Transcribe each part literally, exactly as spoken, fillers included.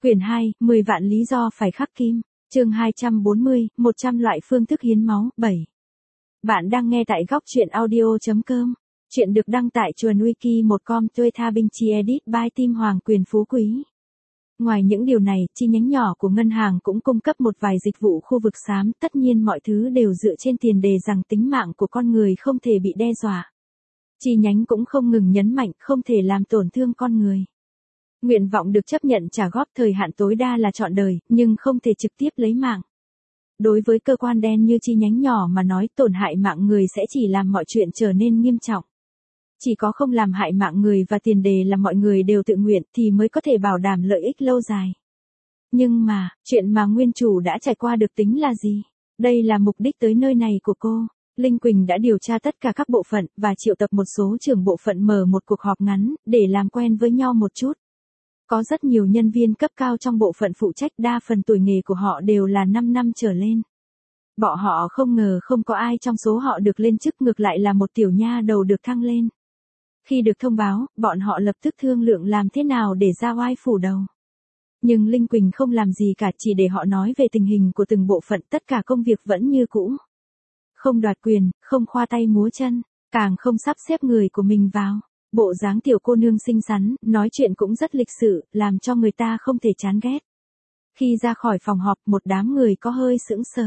Quyển hai, mười vạn lý do phải khắc kim. Chương hai trăm bốn mươi, một trăm loại phương thức hiến máu. bảy. Bạn đang nghe tại góc truyện audio chấm com. Chuyện được đăng tại chuồn wiki một chấm com Tuê Tha Binh Chi Edit by Tim Hoàng Quyền Phú Quý. Ngoài những điều này, chi nhánh nhỏ của ngân hàng cũng cung cấp một vài dịch vụ khu vực xám, tất nhiên mọi thứ đều dựa trên tiền đề rằng tính mạng của con người không thể bị đe dọa. Chi nhánh cũng không ngừng nhấn mạnh không thể làm tổn thương con người. Nguyện vọng được chấp nhận trả góp thời hạn tối đa là trọn đời, nhưng không thể trực tiếp lấy mạng. Đối với cơ quan đen như chi nhánh nhỏ mà nói, tổn hại mạng người sẽ chỉ làm mọi chuyện trở nên nghiêm trọng. Chỉ có không làm hại mạng người và tiền đề là mọi người đều tự nguyện thì mới có thể bảo đảm lợi ích lâu dài. Nhưng mà, chuyện mà nguyên chủ đã trải qua được tính là gì? Đây là mục đích tới nơi này của cô. Linh Quỳnh đã điều tra tất cả các bộ phận và triệu tập một số trưởng bộ phận mở một cuộc họp ngắn để làm quen với nhau một chút. Có rất nhiều nhân viên cấp cao trong bộ phận phụ trách, đa phần tuổi nghề của họ đều là năm năm trở lên. Bọn họ không ngờ không có ai trong số họ được lên chức, ngược lại là một tiểu nha đầu được thăng lên. Khi được thông báo, bọn họ lập tức thương lượng làm thế nào để ra oai phủ đầu. Nhưng Linh Quỳnh không làm gì cả, chỉ để họ nói về tình hình của từng bộ phận, tất cả công việc vẫn như cũ. Không đoạt quyền, không khoa tay múa chân, càng không sắp xếp người của mình vào. Bộ dáng tiểu cô nương xinh xắn, nói chuyện cũng rất lịch sự, làm cho người ta không thể chán ghét. Khi ra khỏi phòng họp, một đám người có hơi sững sờ.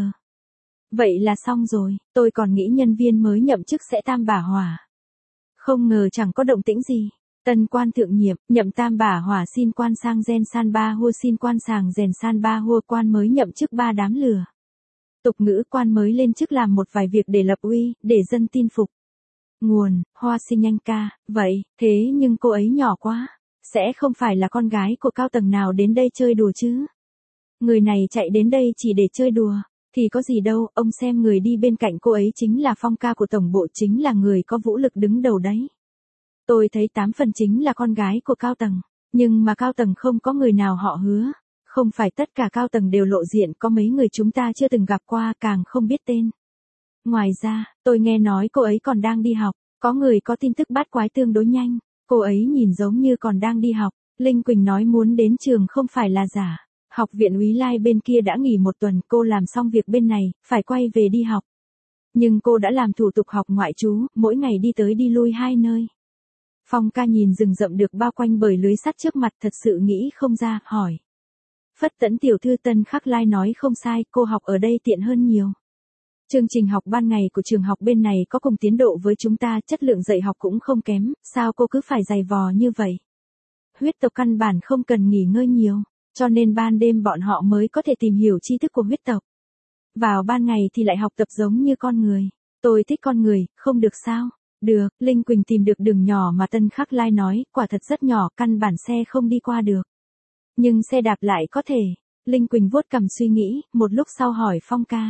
Vậy là xong rồi, tôi còn nghĩ nhân viên mới nhậm chức sẽ tam bả hỏa. Không ngờ chẳng có động tĩnh gì. Tân quan thượng nhiệm, nhậm tam bả hỏa xin quan sang gen san ba hua xin quan sàng rèn san ba hua, quan mới nhậm chức ba đám lừa. Tục ngữ quan mới lên chức làm một vài việc để lập uy, để dân tin phục. Nguồn, Hoa Sinh Anh ca, vậy, thế nhưng cô ấy nhỏ quá, sẽ không phải là con gái của cao tầng nào đến đây chơi đùa chứ. Người này chạy đến đây chỉ để chơi đùa, thì có gì đâu, ông xem người đi bên cạnh cô ấy chính là Phong ca của tổng bộ, chính là người có vũ lực đứng đầu đấy. Tôi thấy tám phần chính là con gái của cao tầng, nhưng mà cao tầng không có người nào họ Hứa. Không phải tất cả cao tầng đều lộ diện, có mấy người chúng ta chưa từng gặp qua, càng không biết tên. Ngoài ra, tôi nghe nói cô ấy còn đang đi học, có người có tin tức bát quái tương đối nhanh, cô ấy nhìn giống như còn đang đi học. Linh Quỳnh nói muốn đến trường không phải là giả. Học viện Úy Lai bên kia đã nghỉ một tuần, cô làm xong việc bên này, phải quay về đi học. Nhưng cô đã làm thủ tục học ngoại trú, mỗi ngày đi tới đi lui hai nơi. Phong ca nhìn rừng rậm được bao quanh bởi lưới sắt trước mặt, thật sự nghĩ không ra, hỏi. Phất Tẫn tiểu thư Tân Khắc Lai nói không sai, cô học ở đây tiện hơn nhiều. Chương trình học ban ngày của trường học bên này có cùng tiến độ với chúng ta, chất lượng dạy học cũng không kém, sao cô cứ phải dày vò như vậy? Huyết tộc căn bản không cần nghỉ ngơi nhiều, cho nên ban đêm bọn họ mới có thể tìm hiểu tri thức của huyết tộc. Vào ban ngày thì lại học tập giống như con người. Tôi thích con người, không được sao? Được, Linh Quỳnh tìm được đường nhỏ mà Tân Khắc Lai nói, quả thật rất nhỏ, căn bản xe không đi qua được. Nhưng xe đạp lại có thể. Linh Quỳnh vuốt cằm suy nghĩ, một lúc sau hỏi Phong ca.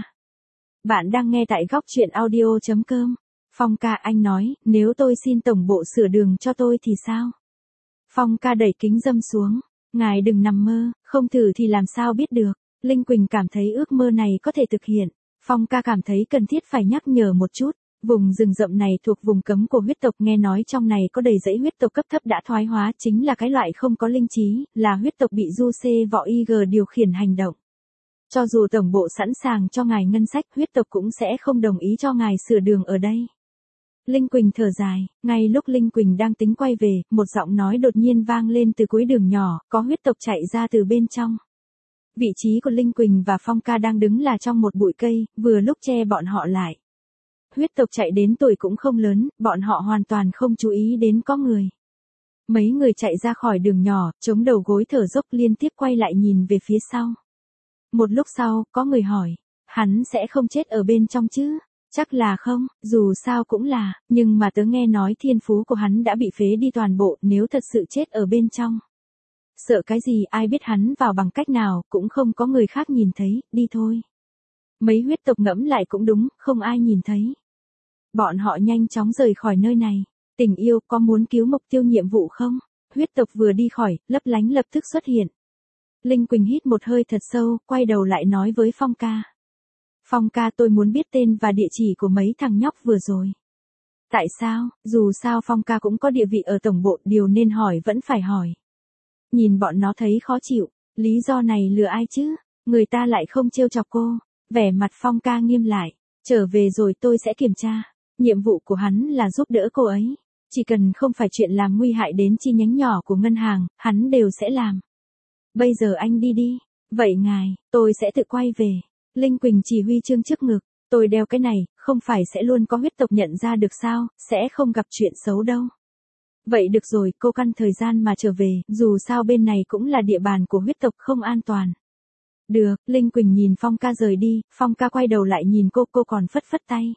Bạn đang nghe tại góc truyện audio chấm com. Phong ca, anh nói, nếu tôi xin tổng bộ sửa đường cho tôi thì sao? Phong ca đẩy kính râm xuống. Ngài đừng nằm mơ, không thử thì làm sao biết được. Linh Quỳnh cảm thấy ước mơ này có thể thực hiện. Phong ca cảm thấy cần thiết phải nhắc nhở một chút. Vùng rừng rậm này thuộc vùng cấm của huyết tộc, nghe nói trong này có đầy dãy huyết tộc cấp thấp đã thoái hóa, chính là cái loại không có linh trí, là huyết tộc bị du xê võ y gờ điều khiển hành động. Cho dù tổng bộ sẵn sàng cho ngài ngân sách, huyết tộc cũng sẽ không đồng ý cho ngài sửa đường ở đây. Linh Quỳnh thở dài, ngay lúc Linh Quỳnh đang tính quay về, một giọng nói đột nhiên vang lên từ cuối đường nhỏ, có huyết tộc chạy ra từ bên trong. Vị trí của Linh Quỳnh và Phong ca đang đứng là trong một bụi cây, vừa lúc che bọn họ lại. Huyết tộc chạy đến tuổi cũng không lớn, bọn họ hoàn toàn không chú ý đến có người. Mấy người chạy ra khỏi đường nhỏ, chống đầu gối thở dốc, liên tiếp quay lại nhìn về phía sau. Một lúc sau, có người hỏi, hắn sẽ không chết ở bên trong chứ? Chắc là không, dù sao cũng là, nhưng mà tớ nghe nói thiên phú của hắn đã bị phế đi toàn bộ, nếu thật sự chết ở bên trong. Sợ cái gì, ai biết hắn vào bằng cách nào, cũng không có người khác nhìn thấy, đi thôi. Mấy huyết tộc ngẫm lại cũng đúng, không ai nhìn thấy. Bọn họ nhanh chóng rời khỏi nơi này. Tình yêu, có muốn cứu mục tiêu nhiệm vụ không? Huyết tộc vừa đi khỏi, lấp lánh lập tức xuất hiện. Linh Quỳnh hít một hơi thật sâu, quay đầu lại nói với Phong ca. Phong ca, tôi muốn biết tên và địa chỉ của mấy thằng nhóc vừa rồi. Tại sao? Dù sao Phong ca cũng có địa vị ở tổng bộ, điều nên hỏi vẫn phải hỏi. Nhìn bọn nó thấy khó chịu, Lý do này lừa ai chứ? Người ta lại không trêu chọc cô. Vẻ mặt Phong ca nghiêm lại. Trở về rồi tôi sẽ kiểm tra. Nhiệm vụ của hắn là giúp đỡ cô ấy. Chỉ cần không phải chuyện làm nguy hại đến chi nhánh nhỏ của ngân hàng, hắn đều sẽ làm. Bây giờ anh đi đi. Vậy ngài, tôi sẽ tự quay về. Linh Quỳnh chỉ huy chương trước ngực. Tôi đeo cái này, không phải sẽ luôn có huyết tộc nhận ra được sao, sẽ không gặp chuyện xấu đâu. Vậy được rồi, cô căn thời gian mà trở về, dù sao bên này cũng là địa bàn của huyết tộc không an toàn. Được, Linh Quỳnh nhìn Phong ca rời đi, Phong ca quay đầu lại nhìn cô, cô còn phất phất tay.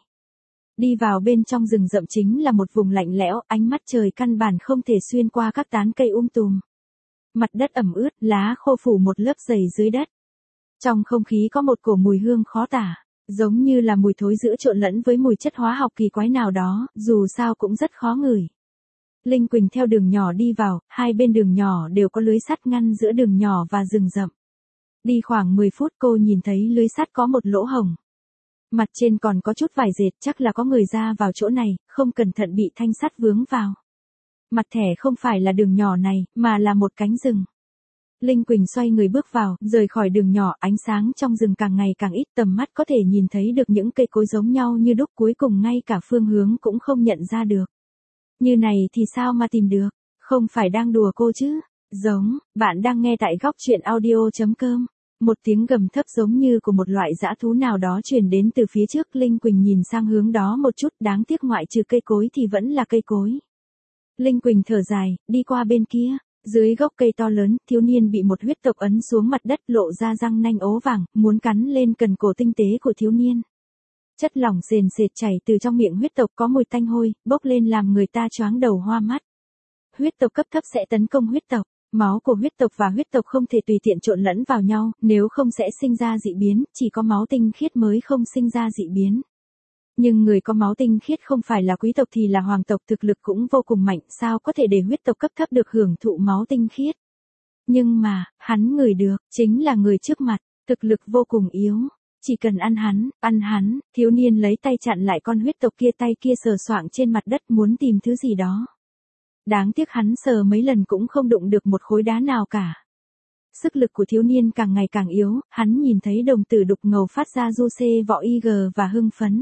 Đi vào bên trong rừng rậm chính là một vùng lạnh lẽo, ánh mắt trời căn bản không thể xuyên qua các tán cây um tùm. Mặt đất ẩm ướt, lá khô phủ một lớp dày dưới đất. Trong không khí có một cổ mùi hương khó tả, giống như là mùi thối giữa trộn lẫn với mùi chất hóa học kỳ quái nào đó, dù sao cũng rất khó ngửi. Linh Quỳnh theo đường nhỏ đi vào, hai bên đường nhỏ đều có lưới sắt ngăn giữa đường nhỏ và rừng rậm. Đi khoảng mười phút cô nhìn thấy lưới sắt có một lỗ hổng. Mặt trên còn có chút vải dệt, chắc là có người ra vào chỗ này, không cẩn thận bị thanh sắt vướng vào. Mặt thẻ không phải là đường nhỏ này, mà là một cánh rừng. Linh Quỳnh xoay người bước vào, rời khỏi đường nhỏ, ánh sáng trong rừng càng ngày càng ít, tầm mắt có thể nhìn thấy được những cây cối giống nhau như đúc, cuối cùng ngay cả phương hướng cũng không nhận ra được. Như này thì sao mà tìm được, không phải đang đùa cô chứ? Giống, bạn đang nghe tại góc truyện audio chấm com. Một tiếng gầm thấp giống như của một loại dã thú nào đó truyền đến từ phía trước, Linh Quỳnh nhìn sang hướng đó một chút, đáng tiếc ngoại trừ cây cối thì vẫn là cây cối. Linh Quỳnh thở dài, đi qua bên kia. Dưới gốc cây to lớn, thiếu niên bị một huyết tộc ấn xuống mặt đất, lộ ra răng nanh ố vàng, muốn cắn lên cần cổ tinh tế của thiếu niên. Chất lỏng sền sệt chảy từ trong miệng huyết tộc, có mùi tanh hôi, bốc lên làm người ta choáng đầu hoa mắt. Huyết tộc cấp thấp sẽ tấn công huyết tộc. Máu của huyết tộc và huyết tộc không thể tùy tiện trộn lẫn vào nhau, nếu không sẽ sinh ra dị biến, chỉ có máu tinh khiết mới không sinh ra dị biến. Nhưng người có máu tinh khiết không phải là quý tộc thì là hoàng tộc, thực lực cũng vô cùng mạnh, sao có thể để huyết tộc cấp thấp được hưởng thụ máu tinh khiết. Nhưng mà, hắn ngửi được, chính là người trước mặt, thực lực vô cùng yếu. Chỉ cần ăn hắn, ăn hắn, thiếu niên lấy tay chặn lại con huyết tộc kia, tay kia sờ soạng trên mặt đất muốn tìm thứ gì đó. Đáng tiếc hắn sờ mấy lần cũng không đụng được một khối đá nào cả. Sức lực của thiếu niên càng ngày càng yếu, hắn nhìn thấy đồng tử đục ngầu phát ra du xê vọ y gờ và hưng phấn.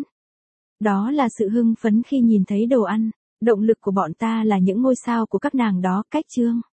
Đó là sự hưng phấn khi nhìn thấy đồ ăn, động lực của bọn ta là những ngôi sao của các nàng đó, cách chương.